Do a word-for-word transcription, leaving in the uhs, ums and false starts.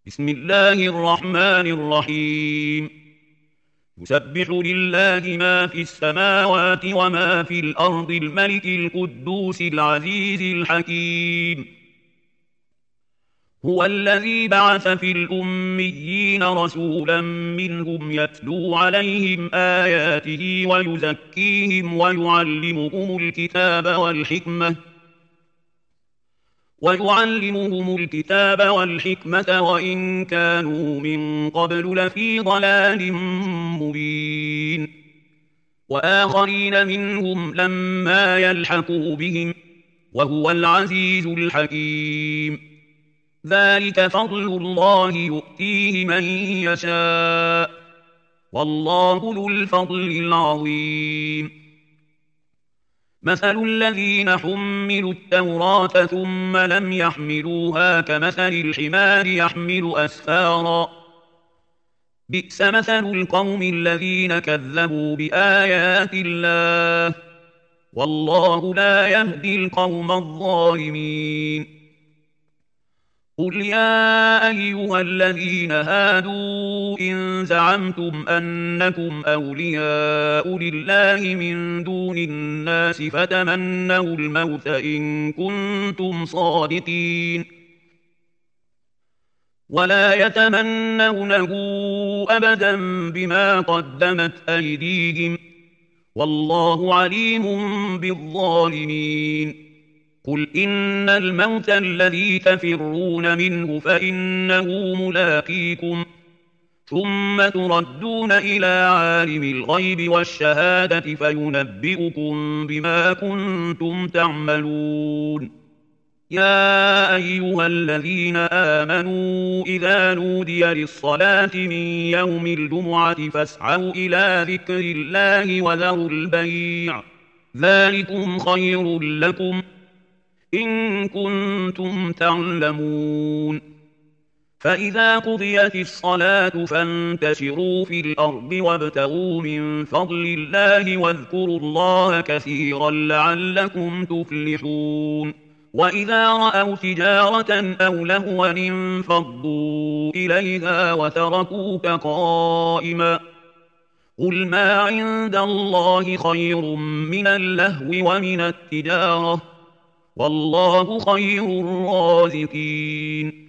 بسم الله الرحمن الرحيم. يسبح لله ما في السماوات وما في الأرض الملك القدوس العزيز الحكيم. هو الذي بعث في الأميين رسولا منهم يتلو عليهم آياته ويزكيهم ويعلمهم الكتاب والحكمة ويعلمهم الكتاب والحكمة وإن كانوا من قبل لفي ضلال مبين. وآخرين منهم لما يلحقوا بهم وهو العزيز الحكيم. ذلك فضل الله يؤتيه من يشاء والله ذو الفضل العظيم. مثل الذين حملوا التوراة ثم لم يحملوها كمثل الحمار يحمل أسفارا بئس مثل القوم الذين كذبوا بآيات الله والله لا يهدي القوم الظالمين. قل يا أيها الذين هادوا إن زعمتم أنكم أولياء لله من دون الناس فتمنوا الموت إن كنتم صادقين ولا يتمنونه أبدا بما قدمت أيديهم والله عليم بالظالمين. قل إن الموت الذي تفرون منه فإنه ملاقيكم ثم تردون إلى عالم الغيب والشهادة فينبئكم بما كنتم تعملون. يا أيها الذين آمنوا إذا نودي للصلاة من يوم الجمعة فاسعوا إلى ذكر الله وذروا البيع ذلكم خير لكم إن كنتم تعلمون. فإذا قضيت الصلاة فانتشروا في الأرض وابتغوا من فضل الله واذكروا الله كثيرا لعلكم تفلحون. وإذا رأوا تجارة أو لهوا انفضوا إليها وتركوك قائما قل ما عند الله خير من اللهو ومن التجارة والله خير الرازقين.